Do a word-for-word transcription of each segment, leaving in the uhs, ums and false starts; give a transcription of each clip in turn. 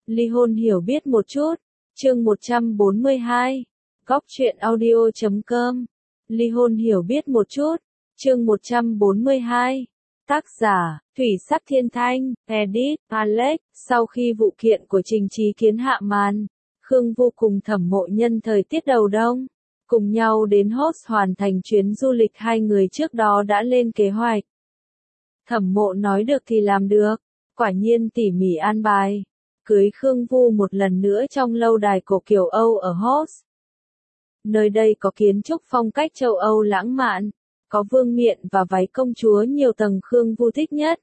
Ly hôn hiểu biết một chút, chương một trăm bốn mươi hai, góc truyện audio chấm com. Ly hôn hiểu biết một chút, chương một trăm bốn mươi hai. Tác giả, Thủy Sắc Thiên Thanh, edit, Alex. Sau khi vụ kiện của Trình Chí Kiến hạ màn, Khương Vô cùng Thẩm Mộ nhân thời tiết đầu đông, cùng nhau đến host hoàn thành chuyến du lịch hai người trước đó đã lên kế hoạch. Thẩm Mộ nói được thì làm được, quả nhiên tỉ mỉ an bài, cưới Khương Vu một lần nữa trong lâu đài cổ kiểu Âu ở host. Nơi đây có kiến trúc phong cách châu Âu lãng mạn, có vương miện và váy công chúa nhiều tầng Khương Vu thích nhất.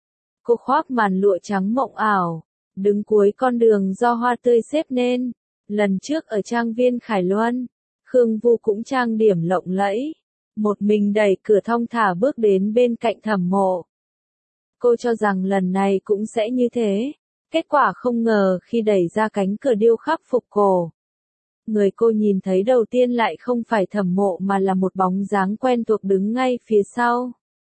Cô khoác màn lụa trắng mộng ảo, đứng cuối con đường do hoa tươi xếp nên. Lần trước ở trang viên Khải Luân, Khương Vu cũng trang điểm lộng lẫy, một mình đẩy cửa thong thả bước đến bên cạnh Thẩm Mộ. Cô cho rằng lần này cũng sẽ như thế, kết quả không ngờ khi đẩy ra cánh cửa điêu khắc phục cổ, người cô nhìn thấy đầu tiên lại không phải Thẩm Mộ mà là một bóng dáng quen thuộc đứng ngay phía sau.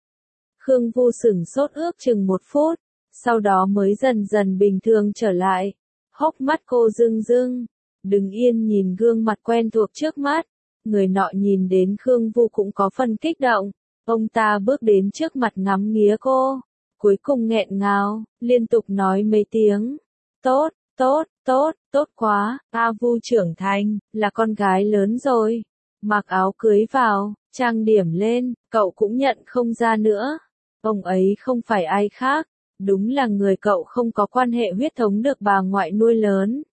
Khương Vu sửng sốt ước chừng một phút, sau đó mới dần dần bình thường trở lại. Hốc mắt cô rưng rưng, đứng yên nhìn gương mặt quen thuộc trước mắt. Người nọ nhìn đến Khương Vu cũng có phần kích động. Ông ta bước đến trước mặt ngắm nghía cô, cuối cùng nghẹn ngào, liên tục nói mấy tiếng. Tốt, tốt, tốt, tốt quá, A Vu trưởng thành, là con gái lớn rồi. Mặc áo cưới vào, trang điểm lên, cậu cũng nhận không ra nữa. Ông ấy không phải ai khác, đúng là người cậu không có quan hệ huyết thống được bà ngoại nuôi lớn.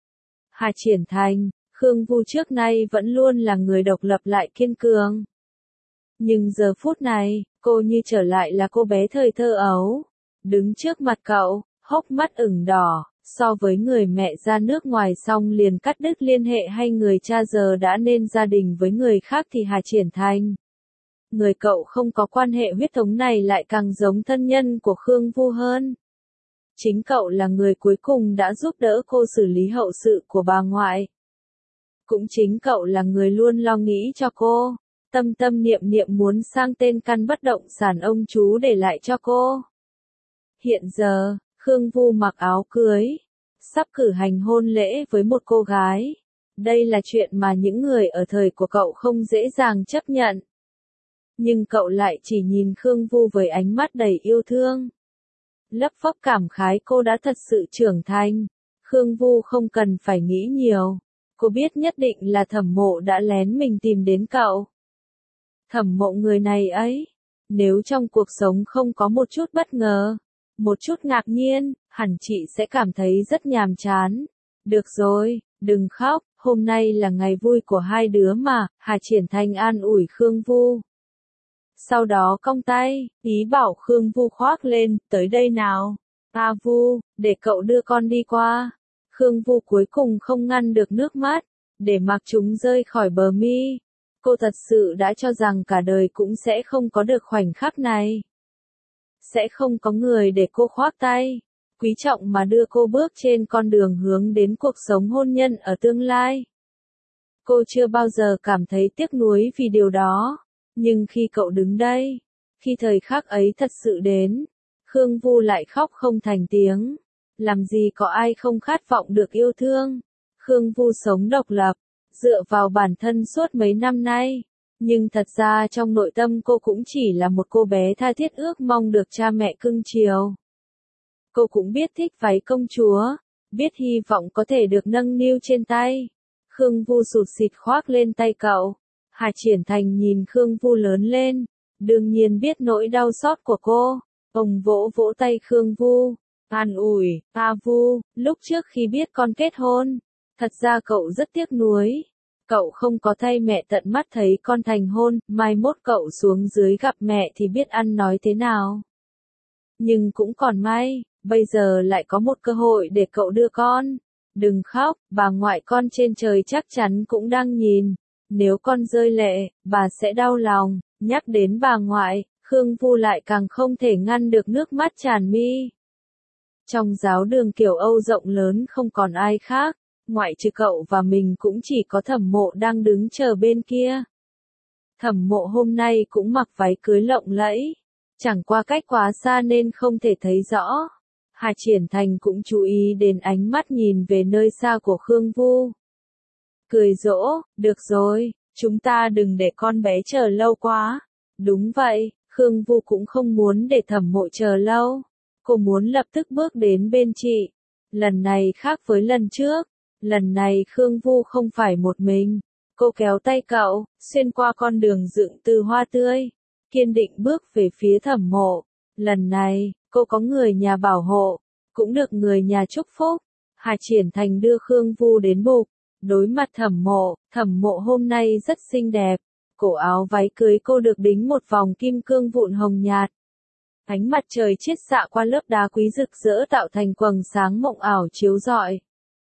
Hà Triển Thành, Khương Vu trước nay vẫn luôn là người độc lập lại kiên cường. Nhưng giờ phút này, cô như trở lại là cô bé thời thơ ấu. Đứng trước mặt cậu, hốc mắt ửng đỏ, so với người mẹ ra nước ngoài xong liền cắt đứt liên hệ hay người cha giờ đã nên gia đình với người khác thì Hà Triển Thành. Người cậu không có quan hệ huyết thống này lại càng giống thân nhân của Khương Vu hơn. Chính cậu là người cuối cùng đã giúp đỡ cô xử lý hậu sự của bà ngoại. Cũng chính cậu là người luôn lo nghĩ cho cô, tâm tâm niệm niệm muốn sang tên căn bất động sản ông chú để lại cho cô. Hiện giờ, Khương Vu mặc áo cưới, sắp cử hành hôn lễ với một cô gái. Đây là chuyện mà những người ở thời của cậu không dễ dàng chấp nhận. Nhưng cậu lại chỉ nhìn Khương Vu với ánh mắt đầy yêu thương. Lấp phấp cảm khái cô đã thật sự trưởng thành. Khương Vu không cần phải nghĩ nhiều. Cô biết nhất định là Thẩm Mộ đã lén mình tìm đến cậu. Thẩm Mộ người này ấy, nếu trong cuộc sống không có một chút bất ngờ, một chút ngạc nhiên, hẳn chị sẽ cảm thấy rất nhàm chán. Được rồi, đừng khóc, hôm nay là ngày vui của hai đứa mà, Hà Triển Thành an ủi Khương Vu. Sau đó cong tay, ý bảo Khương Vu khoác lên, tới đây nào. A Vu, để cậu đưa con đi qua. Khương Vu cuối cùng không ngăn được nước mắt, để mặc chúng rơi khỏi bờ mi. Cô thật sự đã cho rằng cả đời cũng sẽ không có được khoảnh khắc này. Sẽ không có người để cô khoác tay, quý trọng mà đưa cô bước trên con đường hướng đến cuộc sống hôn nhân ở tương lai. Cô chưa bao giờ cảm thấy tiếc nuối vì điều đó. Nhưng khi cậu đứng đây, khi thời khắc ấy thật sự đến, Khương Vu lại khóc không thành tiếng. Làm gì có ai không khát vọng được yêu thương. Khương Vu sống độc lập, dựa vào bản thân suốt mấy năm nay. Nhưng thật ra trong nội tâm cô cũng chỉ là một cô bé tha thiết ước mong được cha mẹ cưng chiều. Cô cũng biết thích váy công chúa, biết hy vọng có thể được nâng niu trên tay. Khương Vu sụt sịt khoác lên tay cậu. Hà Triển Thành nhìn Khương Vu lớn lên, đương nhiên biết nỗi đau xót của cô. Ông vỗ vỗ tay Khương Vu, an ủi, A Vu, lúc trước khi biết con kết hôn, thật ra cậu rất tiếc nuối. Cậu không có thay mẹ tận mắt thấy con thành hôn, mai mốt cậu xuống dưới gặp mẹ thì biết ăn nói thế nào. Nhưng cũng còn may, bây giờ lại có một cơ hội để cậu đưa con. Đừng khóc, bà ngoại con trên trời chắc chắn cũng đang nhìn. Nếu con rơi lệ, bà sẽ đau lòng. Nhắc đến bà ngoại, Khương Vu lại càng không thể ngăn được nước mắt tràn mi. Trong giáo đường kiểu Âu rộng lớn không còn ai khác, ngoại trừ cậu và mình cũng chỉ có Thẩm Mộ đang đứng chờ bên kia. Thẩm Mộ hôm nay cũng mặc váy cưới lộng lẫy, chẳng qua cách quá xa nên không thể thấy rõ. Hà Triển Thành cũng chú ý đến ánh mắt nhìn về nơi xa của Khương Vu. Cười dỗ, được rồi, chúng ta đừng để con bé chờ lâu quá. Đúng vậy, Khương Vu cũng không muốn để Thẩm Mộ chờ lâu. Cô muốn lập tức bước đến bên chị. Lần này khác với lần trước. Lần này Khương Vu không phải một mình. Cô kéo tay cậu, xuyên qua con đường dựng từ hoa tươi. Kiên định bước về phía Thẩm Mộ. Lần này, cô có người nhà bảo hộ. Cũng được người nhà chúc phúc. Hà Triển Thành đưa Khương Vu đến bục. Đối mặt Thẩm Mộ, Thẩm Mộ hôm nay rất xinh đẹp. Cổ áo váy cưới cô được đính một vòng kim cương vụn hồng nhạt. Ánh mặt trời chiết xạ qua lớp đá quý rực rỡ tạo thành quầng sáng mộng ảo chiếu rọi.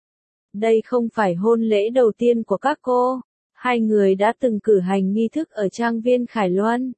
Đây không phải hôn lễ đầu tiên của các cô. Hai người đã từng cử hành nghi thức ở trang viên Khải Luân.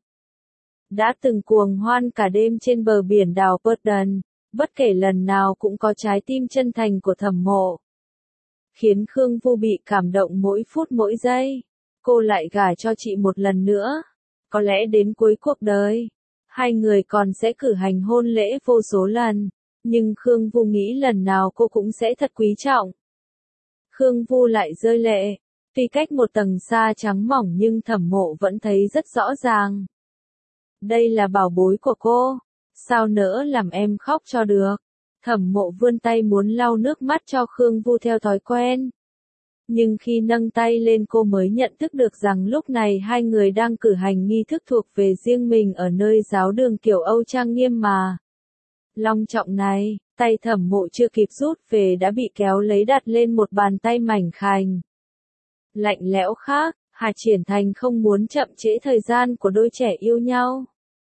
Đã từng cuồng hoan cả đêm trên bờ biển đảo Purden. Bất kể lần nào cũng có trái tim chân thành của Thẩm Mộ. Khiến Khương Vu bị cảm động mỗi phút mỗi giây. Cô lại gả cho chị một lần nữa. Có lẽ đến cuối cuộc đời, hai người còn sẽ cử hành hôn lễ vô số lần. Nhưng Khương Vu nghĩ lần nào cô cũng sẽ thật quý trọng. Khương Vu lại rơi lệ. Tuy cách một tầng xa trắng mỏng nhưng Thẩm Mộ vẫn thấy rất rõ ràng. Đây là bảo bối của cô. Sao nỡ làm em khóc cho được. Thẩm Mộ vươn tay muốn lau nước mắt cho Khương Vu theo thói quen. Nhưng khi nâng tay lên cô mới nhận thức được rằng lúc này hai người đang cử hành nghi thức thuộc về riêng mình ở nơi giáo đường kiểu Âu trang nghiêm mà. Long trọng này, tay Thẩm Mộ chưa kịp rút về đã bị kéo lấy đặt lên một bàn tay mảnh khảnh. Lạnh lẽo khác, Hà Triển Thành không muốn chậm trễ thời gian của đôi trẻ yêu nhau.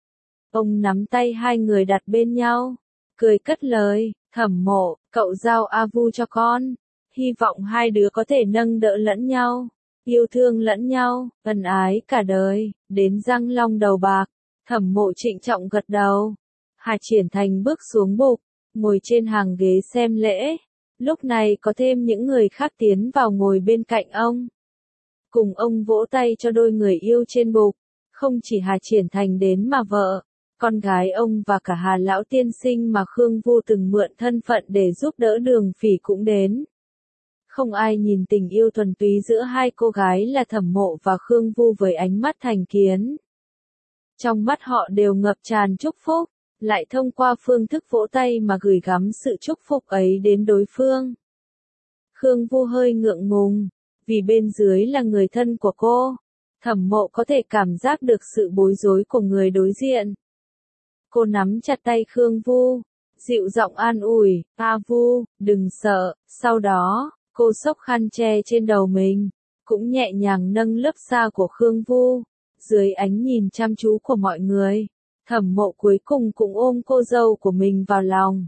Ông nắm tay hai người đặt bên nhau, cười cất lời, Thẩm Mộ, cậu giao A Vu cho con. Hy vọng hai đứa có thể nâng đỡ lẫn nhau, yêu thương lẫn nhau, ân ái cả đời, đến răng long đầu bạc. Thẩm Mộ trịnh trọng gật đầu. Hà Triển Thành bước xuống bục, ngồi trên hàng ghế xem lễ. Lúc này có thêm những người khác tiến vào ngồi bên cạnh ông. Cùng ông vỗ tay cho đôi người yêu trên bục. Không chỉ Hà Triển Thành đến mà vợ, con gái ông và cả Hà Lão Tiên Sinh mà Khương Vu từng mượn thân phận để giúp đỡ Đường Phỉ cũng đến. Không ai nhìn tình yêu thuần túy giữa hai cô gái là Thẩm Mộ và Khương Vu với ánh mắt thành kiến. Trong mắt họ đều ngập tràn chúc phúc, lại thông qua phương thức vỗ tay mà gửi gắm sự chúc phúc ấy đến đối phương. Khương Vu hơi ngượng ngùng, vì bên dưới là người thân của cô. Thẩm Mộ có thể cảm giác được sự bối rối của người đối diện. Cô nắm chặt tay Khương Vu, dịu giọng an ủi, A Vu, đừng sợ. Sau đó, cô xốc khăn che trên đầu mình, cũng nhẹ nhàng nâng lớp da của Khương Vu. Dưới ánh nhìn chăm chú của mọi người, Thẩm Mộ cuối cùng cũng ôm cô dâu của mình vào lòng.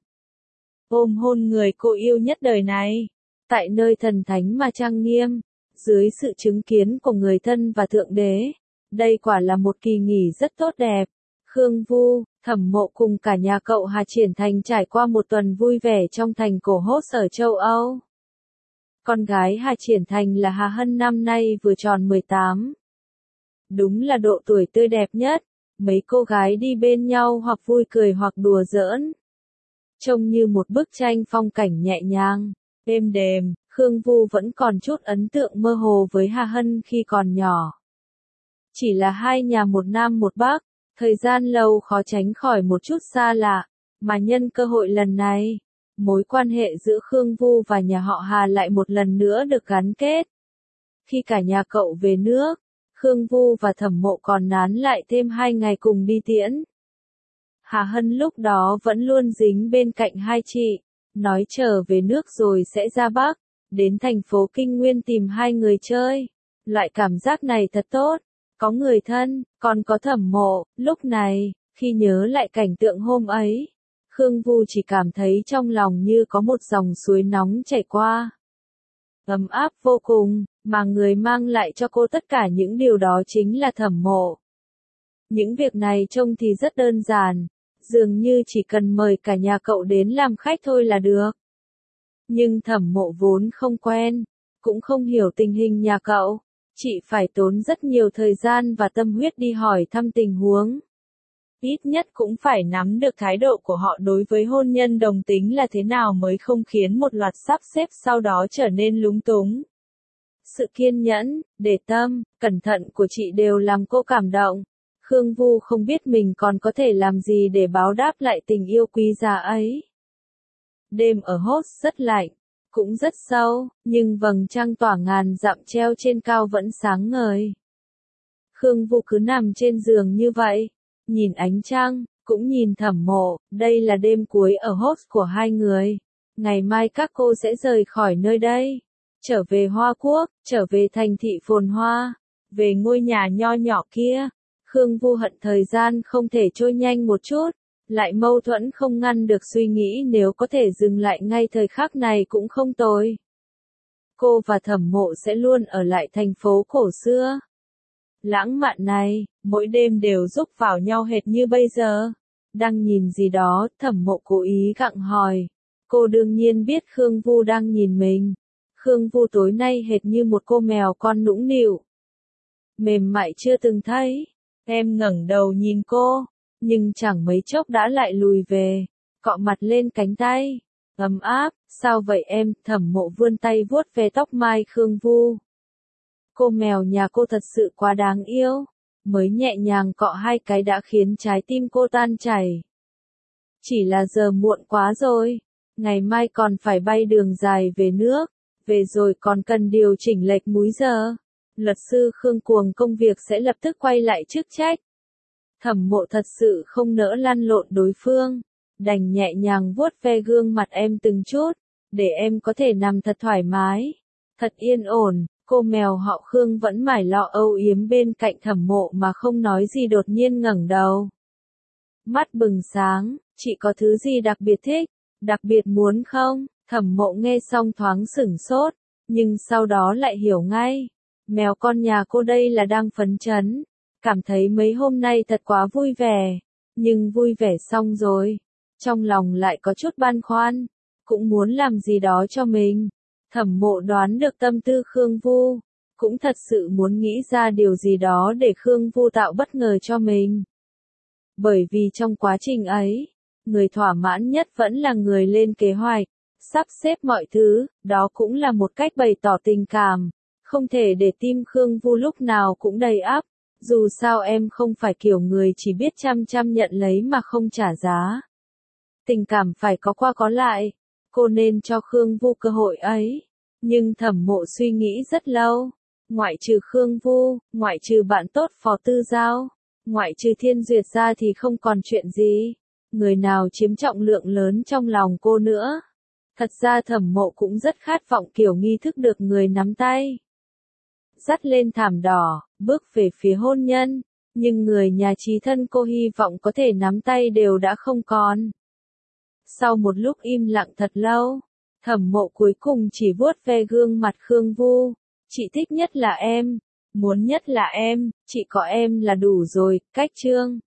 Ôm hôn người cô yêu nhất đời này. Tại nơi thần thánh mà trang nghiêm, dưới sự chứng kiến của người thân và Thượng Đế. Đây quả là một kỳ nghỉ rất tốt đẹp. Khương Vu, Thẩm Mộ cùng cả nhà cậu Hà Triển Thành trải qua một tuần vui vẻ trong thành cổ Hốt ở châu Âu. Con gái Hà Triển Thành là Hà Hân năm nay vừa tròn mười tám. Đúng là độ tuổi tươi đẹp nhất, mấy cô gái đi bên nhau hoặc vui cười hoặc đùa giỡn. Trông như một bức tranh phong cảnh nhẹ nhàng, êm đềm. Khương Vu vẫn còn chút ấn tượng mơ hồ với Hà Hân khi còn nhỏ. Chỉ là hai nhà một nam một bắc, thời gian lâu khó tránh khỏi một chút xa lạ, mà nhân cơ hội lần này, mối quan hệ giữa Khương Vu và nhà họ Hà lại một lần nữa được gắn kết. Khi cả nhà cậu về nước, Khương Vu và Thẩm Mộ còn nán lại thêm hai ngày cùng đi tiễn. Hà Hân lúc đó vẫn luôn dính bên cạnh hai chị, nói trở về nước rồi sẽ ra Bắc, đến thành phố Kinh Nguyên tìm hai người chơi. Loại cảm giác này thật tốt, có người thân, còn có Thẩm Mộ. Lúc này, khi nhớ lại cảnh tượng hôm ấy, Khương Vu chỉ cảm thấy trong lòng như có một dòng suối nóng chảy qua. Ấm áp vô cùng, mà người mang lại cho cô tất cả những điều đó chính là Thẩm Mộ. Những việc này trông thì rất đơn giản, dường như chỉ cần mời cả nhà cậu đến làm khách thôi là được. Nhưng Thẩm Mộ vốn không quen, cũng không hiểu tình hình nhà cậu, chị phải tốn rất nhiều thời gian và tâm huyết đi hỏi thăm tình huống. ít nhất cũng phải nắm được thái độ của họ đối với hôn nhân đồng tính là thế nào mới không khiến một loạt sắp xếp sau đó trở nên lúng túng. Sự kiên nhẫn, để tâm, cẩn thận của chị đều làm cô cảm động. Khương Vu không biết mình còn có thể làm gì để báo đáp lại tình yêu quý giá ấy. Đêm ở Host rất lạnh, cũng rất sâu, nhưng vầng trăng tỏa ngàn dặm treo trên cao vẫn sáng ngời. Khương Vu cứ nằm trên giường như vậy, nhìn ánh trăng, cũng nhìn Thẩm Mộ, đây là đêm cuối ở Host của hai người. Ngày mai các cô sẽ rời khỏi nơi đây, trở về Hoa Quốc, trở về thành thị phồn hoa, về ngôi nhà nho nhỏ kia. Khương Vu hận thời gian không thể trôi nhanh một chút, lại mâu thuẫn không ngăn được suy nghĩ nếu có thể dừng lại ngay thời khắc này cũng không tồi. Cô và Thẩm Mộ sẽ luôn ở lại thành phố cổ xưa. Lãng mạn này, mỗi đêm đều rúc vào nhau hệt như bây giờ. Đang nhìn gì đó, Thẩm Mộ cố ý gặng hỏi. Cô đương nhiên biết Khương Vu đang nhìn mình. Khương Vu tối nay hệt như một cô mèo con nũng nịu. Mềm mại chưa từng thấy. Em ngẩng đầu nhìn cô, nhưng chẳng mấy chốc đã lại lùi về, cọ mặt lên cánh tay. Ấm áp, sao vậy em? Thẩm Mộ vươn tay vuốt về tóc mai Khương Vu. Cô mèo nhà cô thật sự quá đáng yêu. Mới nhẹ nhàng cọ hai cái đã khiến trái tim cô tan chảy. Chỉ là giờ muộn quá rồi. Ngày mai còn phải bay đường dài về nước. Về rồi còn cần điều chỉnh lệch múi giờ. Luật sư Khương cuồng công việc sẽ lập tức quay lại chức trách. Thẩm Mộ thật sự không nỡ lăn lộn đối phương. Đành nhẹ nhàng vuốt ve gương mặt em từng chút. Để em có thể nằm thật thoải mái. Thật yên ổn. Cô mèo họ Khương vẫn mải lo âu yếm bên cạnh Thẩm Mộ mà không nói gì đột nhiên ngẩng đầu. Mắt bừng sáng, chị có thứ gì đặc biệt thích, đặc biệt muốn không? Thẩm Mộ nghe xong thoáng sửng sốt, nhưng sau đó lại hiểu ngay. Mèo con nhà cô đây là đang phấn chấn, cảm thấy mấy hôm nay thật quá vui vẻ, nhưng vui vẻ xong rồi, trong lòng lại có chút băn khoăn, cũng muốn làm gì đó cho mình. Thẩm Mộ đoán được tâm tư Khương Vu, cũng thật sự muốn nghĩ ra điều gì đó để Khương Vu tạo bất ngờ cho mình. Bởi vì trong quá trình ấy, người thỏa mãn nhất vẫn là người lên kế hoạch, sắp xếp mọi thứ, đó cũng là một cách bày tỏ tình cảm, không thể để tim Khương Vu lúc nào cũng đầy ắp, dù sao em không phải kiểu người chỉ biết chăm chăm nhận lấy mà không trả giá. Tình cảm phải có qua có lại. Cô nên cho Khương Vu cơ hội ấy. Nhưng Thẩm Mộ suy nghĩ rất lâu. Ngoại trừ Khương Vu, ngoại trừ bạn tốt Phó Tư Giao, ngoại trừ Thiên Duyệt ra thì không còn chuyện gì. Người nào chiếm trọng lượng lớn trong lòng cô nữa. Thật ra Thẩm Mộ cũng rất khát vọng kiểu nghi thức được người nắm tay. Dắt lên thảm đỏ, bước về phía hôn nhân. Nhưng người nhà chí thân cô hy vọng có thể nắm tay đều đã không còn. Sau một lúc im lặng thật lâu, Thẩm Mộ cuối cùng chỉ vuốt ve gương mặt Khương Vu. Chị thích nhất là em, muốn nhất là em, chị có em là đủ rồi. Cách chương